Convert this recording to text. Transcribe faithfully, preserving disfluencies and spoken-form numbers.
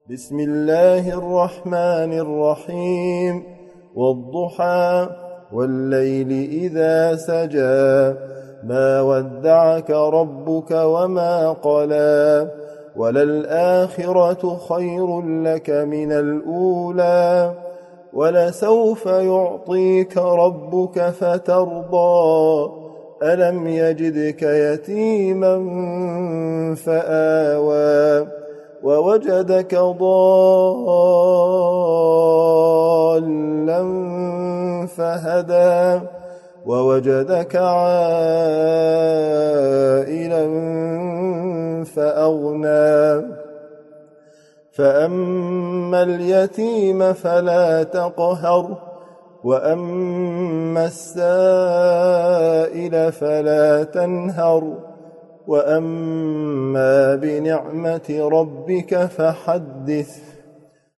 بسم الله الرحمن الرحيم والضحى والليل إذا سجى ما ودعك ربك وما قلى وللآخرة خير لك من الأولى ولسوف يعطيك ربك فترضى ألم يجدك يتيما فآوى ووجدك ضالا فهدى ووجدك عائلا فأغنى فأما اليتيم فلا تقهر وأما السائل فلا تنهر وأما بنعمة ربك فحدث